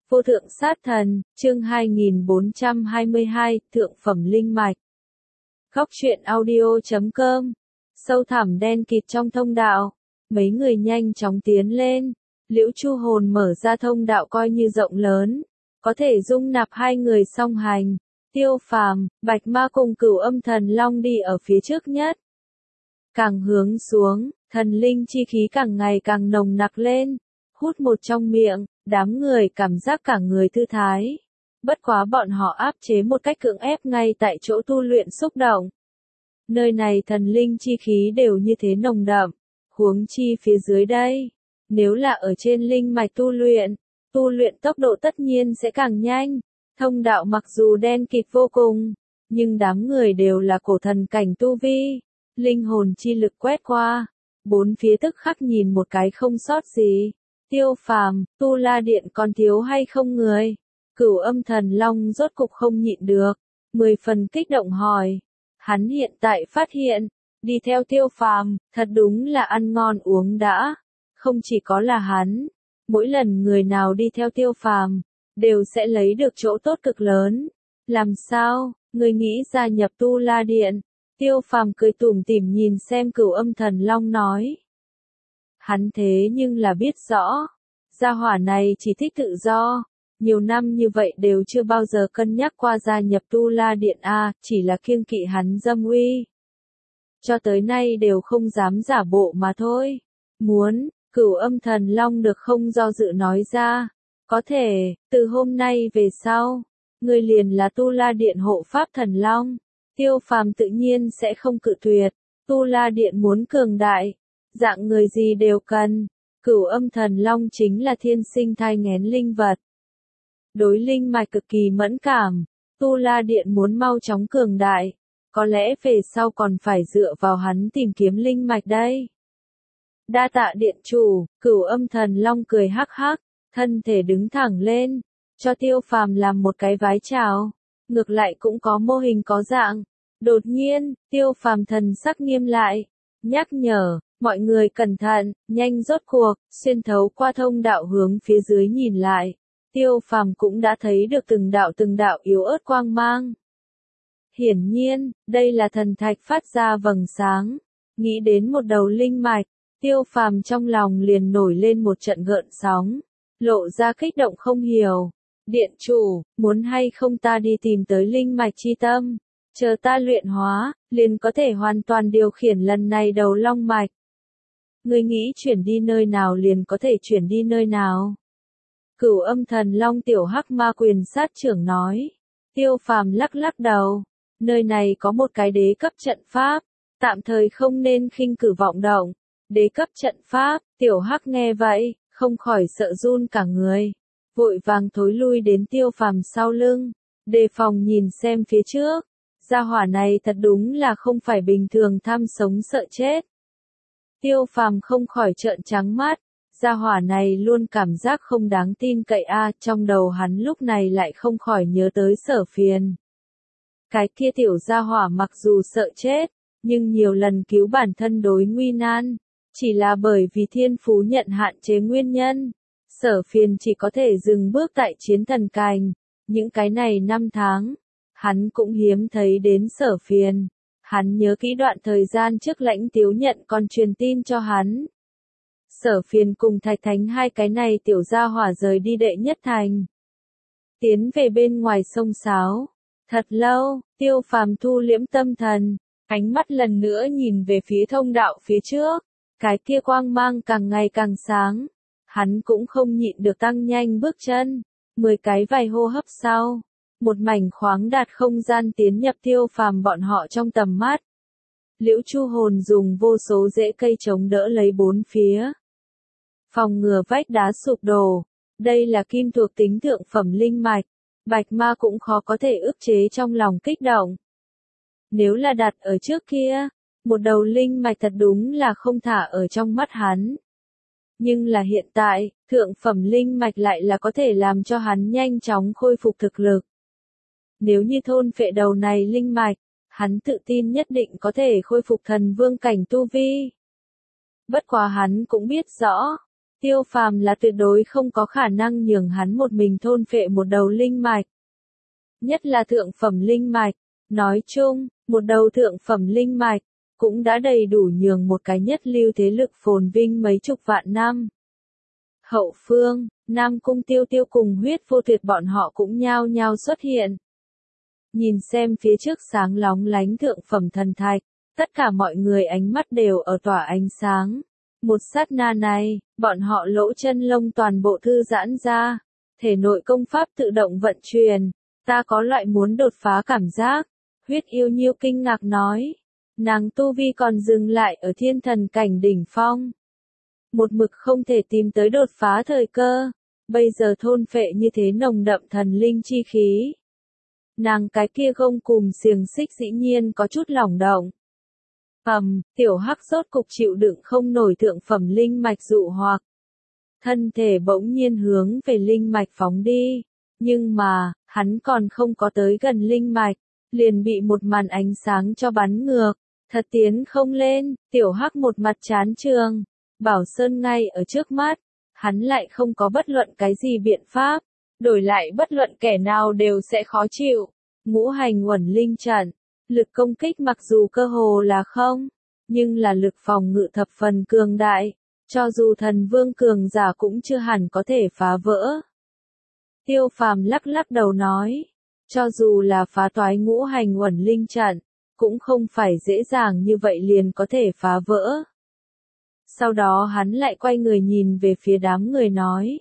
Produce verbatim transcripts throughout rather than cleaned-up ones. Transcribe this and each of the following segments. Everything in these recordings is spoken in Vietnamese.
Vô thượng sát thần, chương hai nghìn bốn trăm hai mươi hai, thượng phẩm linh mạch. Góc truyện audio chấm com. Sâu thẳm đen kịt trong thông đạo, mấy người nhanh chóng tiến lên. Liễu Chu Hồn mở ra thông đạo coi như rộng lớn, có thể dung nạp hai người song hành. Tiêu Phàm, Bạch Ma cùng Cửu Âm Thần Long đi ở phía trước nhất. Càng hướng xuống, thần linh chi khí càng ngày càng nồng nặc lên. Hút một trong miệng, đám người cảm giác cả người thư thái. Bất quá bọn họ áp chế một cách cưỡng ép ngay tại chỗ tu luyện xúc động. Nơi này thần linh chi khí đều như thế nồng đậm, huống chi phía dưới đây. Nếu là ở trên linh mạch tu luyện, tu luyện tốc độ tất nhiên sẽ càng nhanh. Thông đạo mặc dù đen kịt vô cùng, nhưng đám người đều là cổ thần cảnh tu vi. Linh hồn chi lực quét qua, bốn phía tức khắc nhìn một cái không sót gì. Tiêu Phàm, Tu La Điện còn thiếu hay không người? Cửu Âm Thần Long rốt cục không nhịn được, mười phần kích động hỏi. Hắn hiện tại phát hiện, đi theo Tiêu Phàm, thật đúng là ăn ngon uống đã. Không chỉ có là hắn, mỗi lần người nào đi theo Tiêu Phàm, đều sẽ lấy được chỗ tốt cực lớn. Làm sao, người nghĩ gia nhập Tu La Điện? Tiêu Phàm cười tủm tỉm nhìn xem Cửu Âm Thần Long nói. Hắn thế nhưng là biết rõ, gia hỏa này chỉ thích tự do, nhiều năm như vậy đều chưa bao giờ cân nhắc qua gia nhập Tu La Điện a, chỉ là kiêng kỵ hắn dâm uy. Cho tới nay đều không dám giả bộ mà thôi. Muốn, Cửu Âm Thần Long được không do dự nói ra, có thể, từ hôm nay về sau, người liền là Tu La Điện hộ pháp thần long. Tiêu Phàm tự nhiên sẽ không cự tuyệt, Tu La Điện muốn cường đại. Dạng người gì đều cần, Cửu Âm Thần Long chính là thiên sinh thai nghén linh vật. Đối linh mạch cực kỳ mẫn cảm, Tu La Điện muốn mau chóng cường đại, có lẽ về sau còn phải dựa vào hắn tìm kiếm linh mạch đây. Đa tạ điện chủ, Cửu Âm Thần Long cười hắc hắc, thân thể đứng thẳng lên, cho Tiêu Phàm làm một cái vái chào, ngược lại cũng có mô hình có dạng. Đột nhiên, Tiêu Phàm thần sắc nghiêm lại, nhắc nhở. Mọi người cẩn thận, nhanh rốt cuộc, xuyên thấu qua thông đạo hướng phía dưới nhìn lại. Tiêu Phàm cũng đã thấy được từng đạo từng đạo yếu ớt quang mang. Hiển nhiên, đây là thần thạch phát ra vầng sáng. Nghĩ đến một đầu linh mạch, Tiêu Phàm trong lòng liền nổi lên một trận gợn sóng, lộ ra kích động không hiểu. Điện chủ, muốn hay không ta đi tìm tới linh mạch chi tâm, chờ ta luyện hóa, liền có thể hoàn toàn điều khiển lần này đầu long mạch. Ngươi nghĩ chuyển đi nơi nào liền có thể chuyển đi nơi nào. Cửu Âm Thần Long tiểu hắc ma quyền sát trưởng nói. Tiêu Phàm lắc lắc đầu. Nơi này có một cái đế cấp trận pháp, tạm thời không nên khinh cử vọng động. Đế cấp trận pháp, tiểu hắc nghe vậy, không khỏi sợ run cả người. Vội vàng thối lui đến Tiêu Phàm sau lưng, đề phòng nhìn xem phía trước. Gia hỏa này thật đúng là không phải bình thường tham sống sợ chết. Tiêu Phàm không khỏi trợn trắng mắt, gia hỏa này luôn cảm giác không đáng tin cậy a, trong đầu hắn lúc này lại không khỏi nhớ tới Sở Phiền. Cái kia tiểu gia hỏa mặc dù sợ chết, nhưng nhiều lần cứu bản thân đối nguy nan, chỉ là bởi vì thiên phú nhận hạn chế nguyên nhân. Sở Phiền chỉ có thể dừng bước tại chiến thần cành, những cái này năm tháng, hắn cũng hiếm thấy đến Sở Phiền. Hắn nhớ kỹ đoạn thời gian trước Lãnh Tiếu Nhận còn truyền tin cho hắn. Sở Phiền cùng Thạch Thánh hai cái này tiểu gia hỏa rời đi đệ nhất thành. Tiến về bên ngoài sông Sáo. Thật lâu, Tiêu Phàm thu liễm tâm thần, ánh mắt lần nữa nhìn về phía thông đạo phía trước. Cái kia quang mang càng ngày càng sáng. Hắn cũng không nhịn được tăng nhanh bước chân. Mười cái vài hô hấp sau. Một mảnh khoáng đạt không gian tiến nhập Tiêu Phàm bọn họ trong tầm mắt. Liễu Chu Hồn dùng vô số rễ cây chống đỡ lấy bốn phía. Phòng ngừa vách đá sụp đổ. Đây là kim thuộc tính thượng phẩm linh mạch. Bạch Ma cũng khó có thể ức chế trong lòng kích động. Nếu là đặt ở trước kia, một đầu linh mạch thật đúng là không thả ở trong mắt hắn. Nhưng là hiện tại, thượng phẩm linh mạch lại là có thể làm cho hắn nhanh chóng khôi phục thực lực. Nếu như thôn phệ đầu này linh mạch, hắn tự tin nhất định có thể khôi phục thần vương cảnh tu vi. Bất quá hắn cũng biết rõ, Tiêu Phàm là tuyệt đối không có khả năng nhường hắn một mình thôn phệ một đầu linh mạch. Nhất là thượng phẩm linh mạch. Nói chung, một đầu thượng phẩm linh mạch, cũng đã đầy đủ nhường một cái nhất lưu thế lực phồn vinh mấy chục vạn năm. Hậu phương, Nam Cung Tiêu Tiêu cùng Huyết Vô Tuyệt bọn họ cũng nhao nhao xuất hiện. Nhìn xem phía trước sáng lóng lánh thượng phẩm thần thạch, tất cả mọi người ánh mắt đều ở tỏa ánh sáng. Một sát na này, bọn họ lỗ chân lông toàn bộ thư giãn ra, thể nội công pháp tự động vận chuyển, ta có loại muốn đột phá cảm giác. Huyết Yêu Nhiêu kinh ngạc nói, nàng tu vi còn dừng lại ở thiên thần cảnh đỉnh phong. Một mực không thể tìm tới đột phá thời cơ, bây giờ thôn phệ như thế nồng đậm thần linh chi khí. Nàng cái kia gông cùm xiềng xích dĩ nhiên có chút lỏng động. Ầm, tiểu hắc rốt cục chịu đựng không nổi thượng phẩm linh mạch dụ hoặc. Thân thể bỗng nhiên hướng về linh mạch phóng đi, nhưng mà, hắn còn không có tới gần linh mạch, liền bị một màn ánh sáng cho bắn ngược, thật tiến không lên, tiểu hắc một mặt chán trường, Bảo Sơn ngay ở trước mắt, hắn lại không có bất luận cái gì biện pháp, đổi lại bất luận kẻ nào đều sẽ khó chịu. Ngũ hành uẩn linh trận, lực công kích mặc dù cơ hồ là không, nhưng là lực phòng ngự thập phần cường đại, cho dù thần vương cường giả cũng chưa hẳn có thể phá vỡ. Tiêu Phàm lắc lắc đầu nói, cho dù là phá toái ngũ hành uẩn linh trận, cũng không phải dễ dàng như vậy liền có thể phá vỡ. Sau đó hắn lại quay người nhìn về phía đám người nói,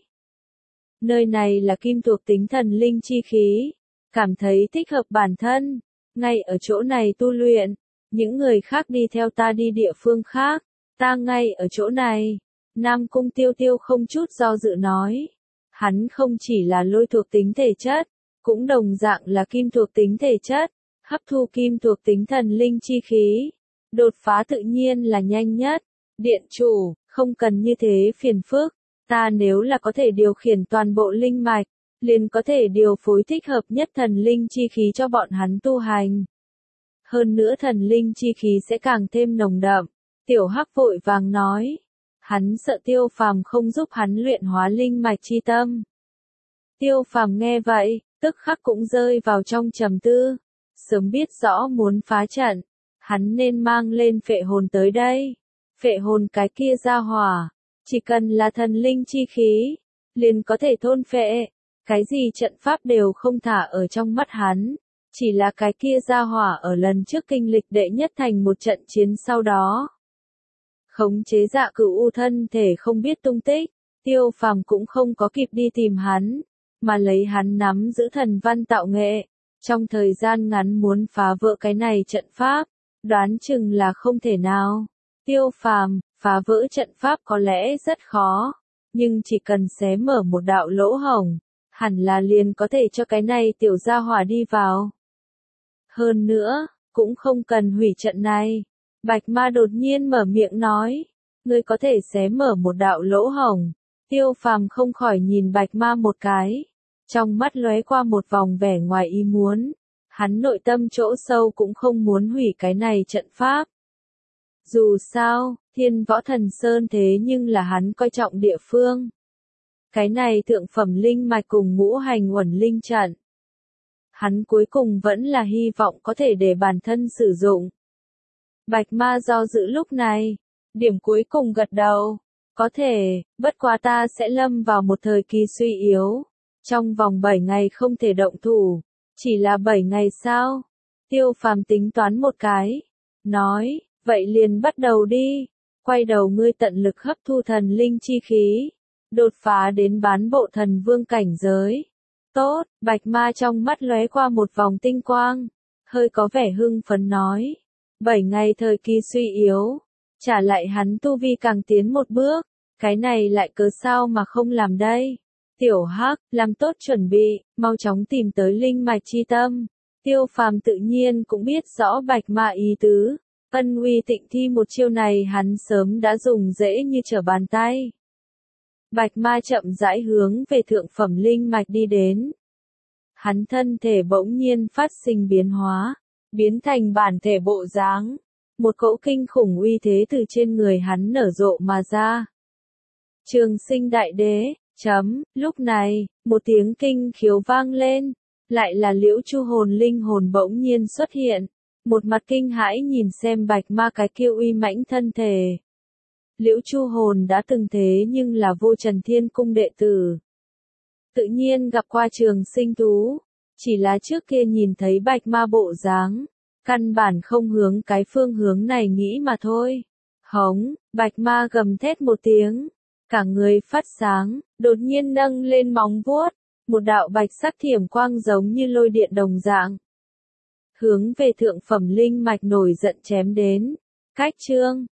nơi này là kim thuộc tính thần linh chi khí, cảm thấy thích hợp bản thân, ngay ở chỗ này tu luyện, những người khác đi theo ta đi địa phương khác, ta ngay ở chỗ này. Nam Cung Tiêu Tiêu không chút do dự nói, hắn không chỉ là lôi thuộc tính thể chất, cũng đồng dạng là kim thuộc tính thể chất, hấp thu kim thuộc tính thần linh chi khí, đột phá tự nhiên là nhanh nhất. Điện chủ, không cần như thế phiền phức, ta nếu là có thể điều khiển toàn bộ linh mạch, liền có thể điều phối thích hợp nhất thần linh chi khí cho bọn hắn tu hành. Hơn nữa thần linh chi khí sẽ càng thêm nồng đậm, tiểu hắc vội vàng nói. Hắn sợ Tiêu Phàm không giúp hắn luyện hóa linh mạch chi tâm. Tiêu Phàm nghe vậy, tức khắc cũng rơi vào trong trầm tư. Sớm biết rõ muốn phá trận, hắn nên mang lên phệ hồn tới đây. Phệ hồn cái kia ra hỏa, chỉ cần là thần linh chi khí, liền có thể thôn phệ. Cái gì trận pháp đều không thả ở trong mắt hắn, chỉ là cái kia ra hỏa ở lần trước kinh lịch đệ nhất thành một trận chiến sau đó. Khống chế Dạ Cửu U thân thể không biết tung tích, Tiêu Phàm cũng không có kịp đi tìm hắn, mà lấy hắn nắm giữ thần văn tạo nghệ, trong thời gian ngắn muốn phá vỡ cái này trận pháp, đoán chừng là không thể nào. Tiêu Phàm, phá vỡ trận pháp có lẽ rất khó, nhưng chỉ cần xé mở một đạo lỗ hổng, hẳn là liền có thể cho cái này tiểu gia hỏa đi vào. Hơn nữa, cũng không cần hủy trận này. Bạch Ma đột nhiên mở miệng nói, ngươi có thể xé mở một đạo lỗ hổng. Tiêu Phàm không khỏi nhìn Bạch Ma một cái, trong mắt lóe qua một vòng vẻ ngoài ý muốn, hắn nội tâm chỗ sâu cũng không muốn hủy cái này trận pháp. Dù sao, Thiên Võ Thần Sơn thế nhưng là hắn coi trọng địa phương. Cái này thượng phẩm linh mạch cùng ngũ hành uẩn linh trận, hắn cuối cùng vẫn là hy vọng có thể để bản thân sử dụng. Bạch Ma do dự lúc này, điểm cuối cùng gật đầu, có thể, bất quá ta sẽ lâm vào một thời kỳ suy yếu, trong vòng bảy ngày không thể động thủ, chỉ là bảy ngày sao? Tiêu Phàm tính toán một cái, nói, vậy liền bắt đầu đi, quay đầu ngươi tận lực hấp thu thần linh chi khí, đột phá đến bán bộ thần vương cảnh giới. Tốt, Bạch Ma trong mắt lóe qua một vòng tinh quang, hơi có vẻ hưng phấn nói. Bảy ngày thời kỳ suy yếu, trả lại hắn tu vi càng tiến một bước, cái này lại cớ sao mà không làm đây. Tiểu Hắc, làm tốt chuẩn bị, mau chóng tìm tới linh mạch chi tâm. Tiêu Phàm tự nhiên cũng biết rõ Bạch Ma ý tứ, Ân Uy Tịnh Thi một chiêu này hắn sớm đã dùng dễ như trở bàn tay. Bạch Ma chậm rãi hướng về thượng phẩm linh mạch đi đến. Hắn thân thể bỗng nhiên phát sinh biến hóa, biến thành bản thể bộ dáng. Một cỗ kinh khủng uy thế từ trên người hắn nở rộ mà ra. Trường Sinh đại đế, chấm, lúc này, một tiếng kinh khiếu vang lên, lại là Liễu Chu hồn linh hồn bỗng nhiên xuất hiện, một mặt kinh hãi nhìn xem bạch ma cái kiêu uy mãnh thân thể. Liễu Chu hồn đã từng thế nhưng là Vô Trần Thiên Cung đệ tử. Tự nhiên gặp qua Trường Sinh thú, chỉ là trước kia nhìn thấy bạch ma bộ dáng, căn bản không hướng cái phương hướng này nghĩ mà thôi. Hống, bạch ma gầm thét một tiếng, cả người phát sáng, đột nhiên nâng lên móng vuốt, một đạo bạch sắc thiểm quang giống như lôi điện đồng dạng. Hướng về thượng phẩm linh mạch nổi giận chém đến. Cách chương